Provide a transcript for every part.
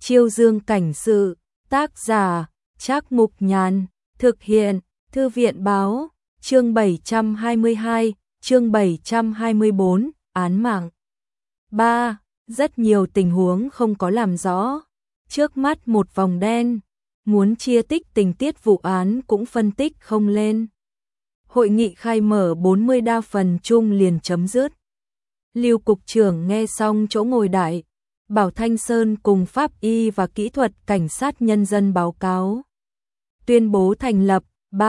Chiêu Dương cảnh sự, tác giả, Trác Mục Nhàn, thực hiện, Thư viện báo, chương 722, chương 724, án mạng. 3. Rất nhiều tình huống không có làm rõ. Trước mắt một vòng đen, muốn chia tích tình tiết vụ án cũng phân tích không lên. Hội nghị khai mở 40 đa phần chung liền chấm dứt. Lưu cục trưởng nghe xong chỗ ngồi đại, bảo Thanh Sơn cùng pháp y và kỹ thuật cảnh sát nhân dân báo cáo. Tuyên bố thành lập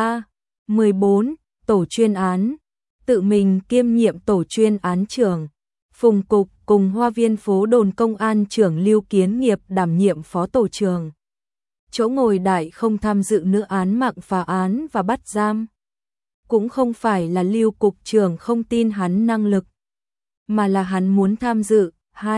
14 tổ chuyên án, tự mình kiêm nhiệm tổ chuyên án trưởng. Phùng Cục cùng Hoa Viên phố đồn công an trưởng Lưu Kiến Nghiệp đảm nhiệm phó tổ trưởng. Chỗ ngồi đại không tham dự nữa án mạng phá án và bắt giam. Cũng không phải là Lưu Cục trưởng không tin hắn năng lực, mà là hắn muốn tham dự.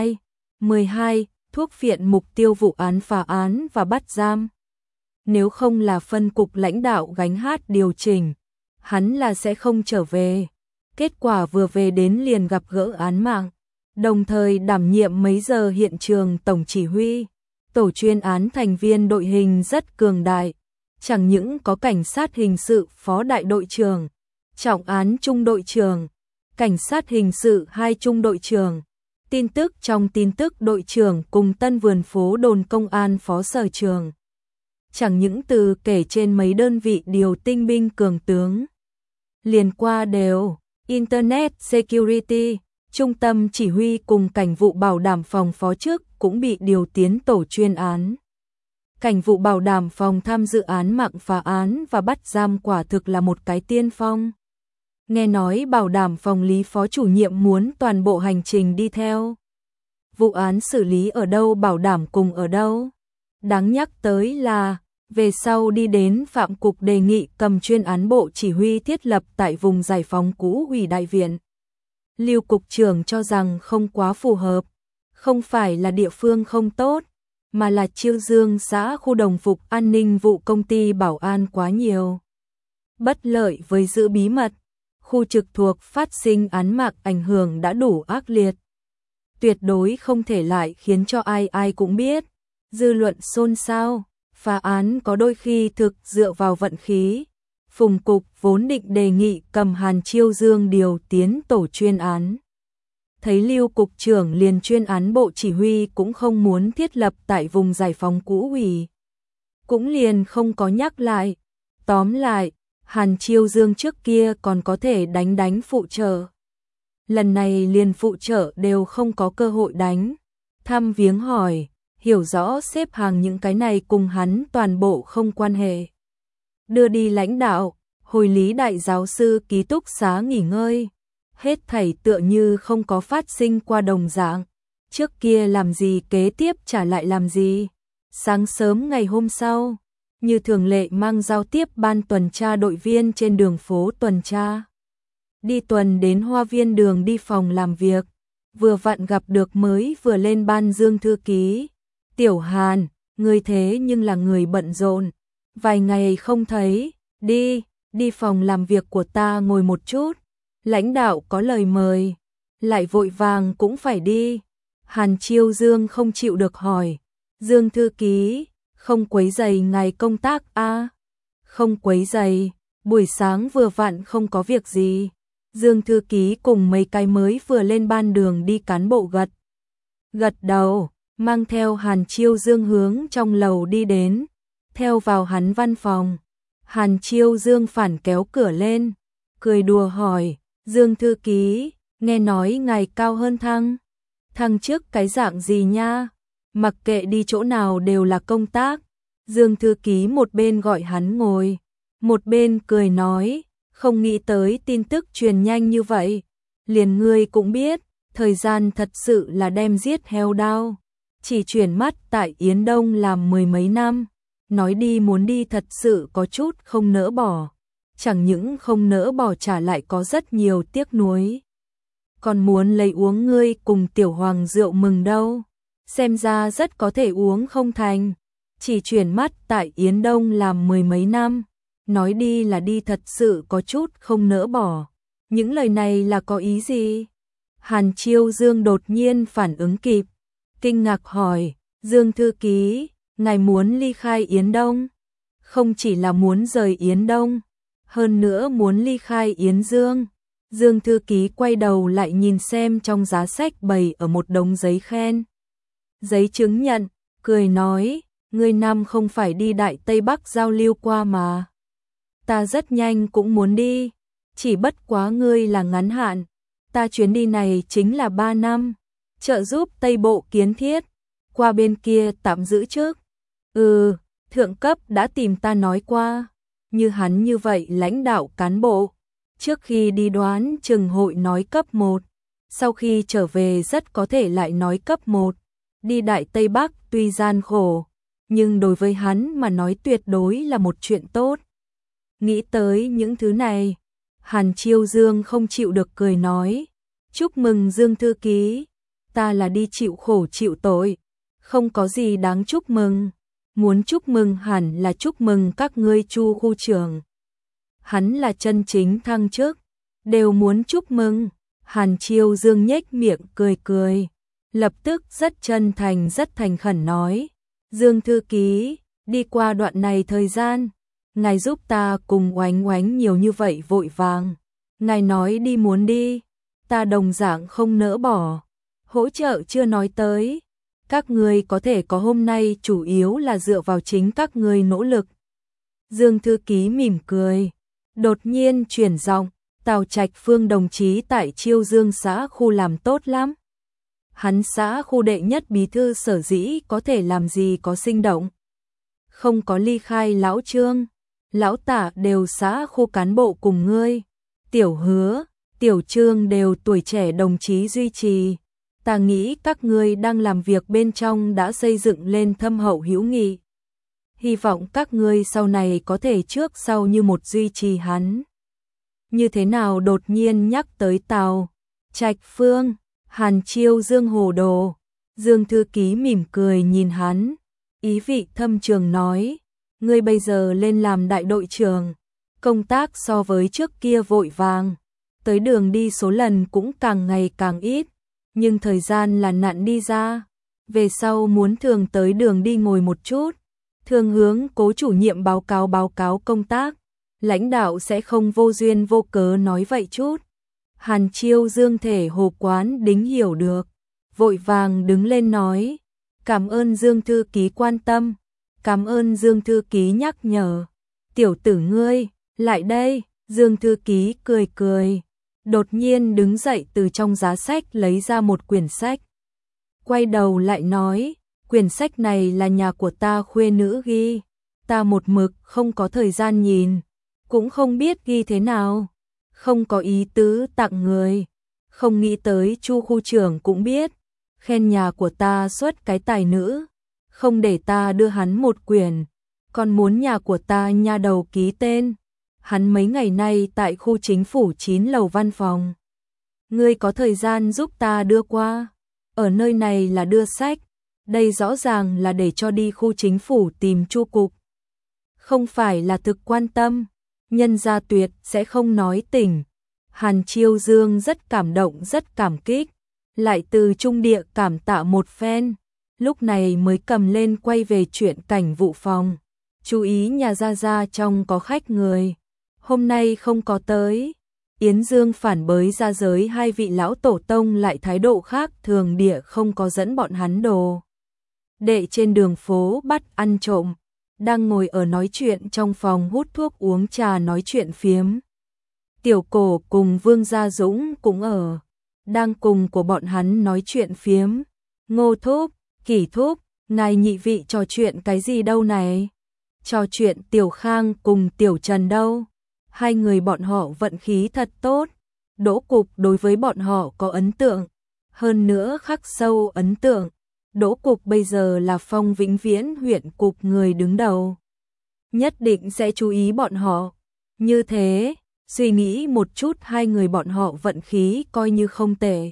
12. Thuốc viện mục tiêu vụ án phá án và bắt giam. Nếu không là phân cục lãnh đạo gánh hát điều chỉnh, hắn là sẽ không trở về. Kết quả vừa về đến liền gặp gỡ án mạng, đồng thời đảm nhiệm mấy giờ hiện trường tổng chỉ huy. Tổ chuyên án thành viên đội hình rất cường đại, chẳng những có cảnh sát hình sự phó đại đội trưởng, trọng án trung đội trưởng, cảnh sát hình sự 2 trung đội trưởng, tin tức trong tin tức đội trưởng cùng Tân Vườn phố đồn công an phó sở trưởng. Chẳng những từ kể trên mấy đơn vị điều tinh binh cường tướng. Liền qua đều, Internet Security, trung tâm chỉ huy cùng cảnh vụ bảo đảm phòng phó trước cũng bị điều tiến tổ chuyên án. Cảnh vụ bảo đảm phòng tham dự án mạng phá án và bắt giam quả thực là một cái tiên phong. Nghe nói bảo đảm phòng lý phó chủ nhiệm muốn toàn bộ hành trình đi theo. Vụ án xử lý ở đâu bảo đảm cùng ở đâu. Đáng nhắc tới là, về sau đi đến Phạm Cục đề nghị cầm chuyên án bộ chỉ huy thiết lập tại vùng giải phóng cũ ủy đại viện. Lưu Cục trưởng cho rằng không quá phù hợp, không phải là địa phương không tốt, mà là Chiêu Dương xã khu đồng phục an ninh vụ công ty bảo an quá nhiều. Bất lợi với giữ bí mật, khu trực thuộc phát sinh án mạng ảnh hưởng đã đủ ác liệt. Tuyệt đối không thể lại khiến cho ai cũng biết. Dư luận xôn xao, phá án có đôi khi thực dựa vào vận khí. Phùng Cục vốn định đề nghị cầm Hàn Chiêu Dương điều tiến tổ chuyên án. Thấy Lưu Cục trưởng liền chuyên án bộ chỉ huy cũng không muốn thiết lập tại vùng giải phóng cũ ủy. Cũng liền không có nhắc lại. Tóm lại, Hàn Chiêu Dương trước kia còn có thể đánh phụ trợ. Lần này liền phụ trợ đều không có cơ hội đánh. Thăm viếng hỏi, hiểu rõ xếp hàng những cái này cùng hắn toàn bộ không quan hệ. Đưa đi lãnh đạo, hồi lý đại giáo sư ký túc xá nghỉ ngơi. Hết thảy tựa như không có phát sinh qua đồng dạng. Trước kia làm gì kế tiếp trả lại làm gì. Sáng sớm ngày hôm sau, như thường lệ mang giao tiếp ban tuần tra đội viên trên đường phố tuần tra. Đi tuần đến Hoa Viên đường đi phòng làm việc, vừa vặn gặp được mới vừa lên ban Dương thư ký. Tiểu Hàn, người thế nhưng là người bận rộn, vài ngày không thấy, đi phòng làm việc của ta ngồi một chút, lãnh đạo có lời mời, lại vội vàng cũng phải đi. Hàn Chiêu Dương không chịu được hỏi, Dương thư ký, không quấy rầy ngài công tác a? Không quấy rầy, buổi sáng vừa vặn không có việc gì. Dương thư ký cùng mấy cái mới vừa lên ban đường đi cán bộ gật đầu, mang theo Hàn Chiêu Dương hướng trong lầu đi đến, theo vào hắn văn phòng. Hàn Chiêu Dương phản kéo cửa lên, cười đùa hỏi, Dương thư ký, nghe nói ngài cao hơn thăng trước cái dạng gì nha, mặc kệ đi chỗ nào đều là công tác. Dương thư ký một bên gọi hắn ngồi, một bên cười nói, không nghĩ tới tin tức truyền nhanh như vậy. Liền ngươi cũng biết, thời gian thật sự là đem giết heo đao. Chỉ chuyển mắt tại Yến Đông làm 10 mấy năm, nói đi muốn đi thật sự có chút không nỡ bỏ. Chẳng những không nỡ bỏ trả lại có rất nhiều tiếc nuối. Còn muốn lấy uống ngươi cùng Tiểu Hoàng rượu mừng đâu. Xem ra rất có thể uống không thành. Chỉ chuyển mắt tại Yến Đông làm 10 mấy năm, nói đi là đi thật sự có chút không nỡ bỏ. Những lời này là có ý gì? Hàn Chiêu Dương đột nhiên phản ứng kịp, kinh ngạc hỏi, Dương thư ký, ngài muốn ly khai Yến Đông, không chỉ là muốn rời Yến Đông, hơn nữa muốn ly khai Yến Dương. Dương thư ký quay đầu lại nhìn xem trong giá sách bày ở một đống giấy khen, giấy chứng nhận, cười nói, ngươi năm không phải đi Đại Tây Bắc giao lưu qua mà. Ta rất nhanh cũng muốn đi, chỉ bất quá ngươi là ngắn hạn, ta chuyến đi này chính là 3 năm, trợ giúp Tây Bộ kiến thiết, qua bên kia tạm giữ trước. Thượng cấp đã tìm ta nói qua, như hắn như vậy lãnh đạo cán bộ, trước khi đi đoán chừng hội nói cấp 1, sau khi trở về rất có thể lại nói cấp 1. Đi Đại Tây Bắc tuy gian khổ, nhưng đối với hắn mà nói tuyệt đối là một chuyện tốt. Nghĩ tới những thứ này, Hàn Chiêu Dương không chịu được cười nói, chúc mừng Dương thư ký, ta là đi chịu khổ chịu tội, không có gì đáng chúc mừng, muốn chúc mừng hẳn là chúc mừng các ngươi Chu khu trưởng. Hắn là chân chính thăng chức, đều muốn chúc mừng. Hàn Chiêu Dương nhếch miệng cười cười, lập tức rất chân thành rất thành khẩn nói, Dương thư ký, đi qua đoạn này thời gian, ngài giúp ta cùng Oánh Oánh nhiều như vậy vội vàng, ngài nói đi muốn đi, ta đồng dạng không nỡ bỏ, hỗ trợ chưa nói tới, các ngươi có thể có hôm nay chủ yếu là dựa vào chính các ngươi nỗ lực. Dương thư ký mỉm cười, đột nhiên chuyển giọng, Tào Trạch Phương đồng chí tại Chiêu Dương xã khu làm tốt lắm. Hắn xã khu đệ nhất bí thư sở dĩ có thể làm gì có sinh động. Không có ly khai lão Trương, lão Tả đều xã khu cán bộ cùng ngươi. Tiểu Hứa, Tiểu Trương đều tuổi trẻ đồng chí duy trì. Ta nghĩ các ngươi đang làm việc bên trong đã xây dựng lên thâm hậu hữu nghị. Hy vọng các ngươi sau này có thể trước sau như một duy trì hắn. Như thế nào đột nhiên nhắc tới Tào Trạch Phương, Hàn Chiêu Dương hồ đồ. Dương thư ký mỉm cười nhìn hắn, ý vị thâm trường nói, ngươi bây giờ lên làm đại đội trưởng, công tác so với trước kia vội vàng, tới đường đi số lần cũng càng ngày càng ít, nhưng thời gian là nạn đi ra, về sau muốn thường tới đường đi ngồi một chút, thường hướng cố chủ nhiệm báo cáo công tác, lãnh đạo sẽ không vô duyên vô cớ nói vậy chút. Hàn Chiêu Dương thể hồ quán đính hiểu được, vội vàng đứng lên nói, cảm ơn Dương thư ký quan tâm, cảm ơn Dương thư ký nhắc nhở, tiểu tử ngươi, lại đây. Dương thư ký cười cười, đột nhiên đứng dậy từ trong giá sách lấy ra một quyển sách, quay đầu lại nói, quyển sách này là nhà của ta khuê nữ ghi, ta một mực không có thời gian nhìn, cũng không biết ghi thế nào, không có ý tứ tặng người, không nghĩ tới Chu khu trưởng cũng biết, khen nhà của ta xuất cái tài nữ, không để ta đưa hắn một quyển, còn muốn nhà của ta nha đầu ký tên, hắn mấy ngày nay tại khu chính phủ 9 lầu văn phòng. Ngươi có thời gian giúp ta đưa qua, ở nơi này là đưa sách, đây rõ ràng là để cho đi khu chính phủ tìm Chu cục. Không phải là thực quan tâm, nhân gia tuyệt sẽ không nói tỉnh. Hàn Chiêu Dương rất cảm động rất cảm kích, lại từ trung địa cảm tạ một phen, lúc này mới cầm lên quay về chuyện cảnh vụ phòng. Chú ý nhà Gia Gia trong có khách người, hôm nay không có tới. Yến Dương phản bới ra giới hai vị lão tổ tông lại thái độ khác thường địa không có dẫn bọn hắn đồ. Đệ trên đường phố bắt ăn trộm, đang ngồi ở nói chuyện trong phòng hút thuốc uống trà nói chuyện phiếm. Tiểu Cổ cùng Vương Gia Dũng cũng ở, đang cùng của bọn hắn nói chuyện phiếm. Ngô thúc, Kỷ thúc, ngài nhị vị trò chuyện cái gì đâu này? Trò chuyện Tiểu Khang cùng Tiểu Trần đâu? Hai người bọn họ vận khí thật tốt, Đỗ Cục đối với bọn họ có ấn tượng, hơn nữa khắc sâu ấn tượng. Đỗ Cục bây giờ là Phong Vĩnh Viễn huyện cục người đứng đầu, nhất định sẽ chú ý bọn họ. Như thế, suy nghĩ một chút hai người bọn họ vận khí coi như không tệ.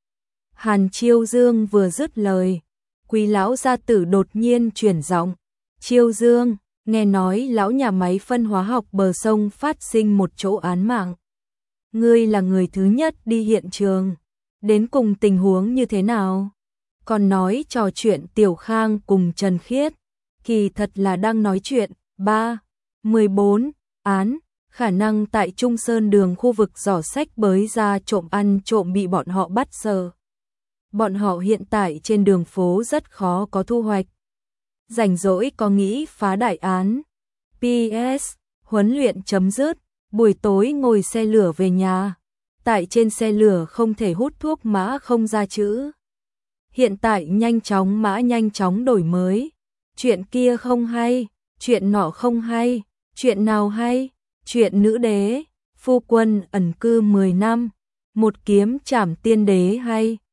Hàn Chiêu Dương vừa dứt lời, Quý lão gia tử đột nhiên chuyển giọng, Chiêu Dương, nghe nói lão nhà máy phân hóa học bờ sông phát sinh một chỗ án mạng. Ngươi là người thứ nhất đi hiện trường, đến cùng tình huống như thế nào? còn nói trò chuyện Tiểu Khang cùng Trần Khiết, kỳ thật là đang nói chuyện. 14. Án, khả năng tại Trung Sơn Đường khu vực giỏ sách bới ra trộm ăn trộm bị bọn họ bắt giờ. Bọn họ hiện tại trên đường phố rất khó có thu hoạch. Rảnh rỗi có nghĩ phá đại án. PS, huấn luyện chấm dứt, buổi tối ngồi xe lửa về nhà. Tại trên xe lửa không thể hút thuốc mã không ra chữ. Hiện tại nhanh chóng đổi mới. Chuyện kia không hay, chuyện nọ không hay, chuyện nào hay, chuyện nữ đế, phu quân ẩn cư 10 năm, một kiếm trảm tiên đế hay.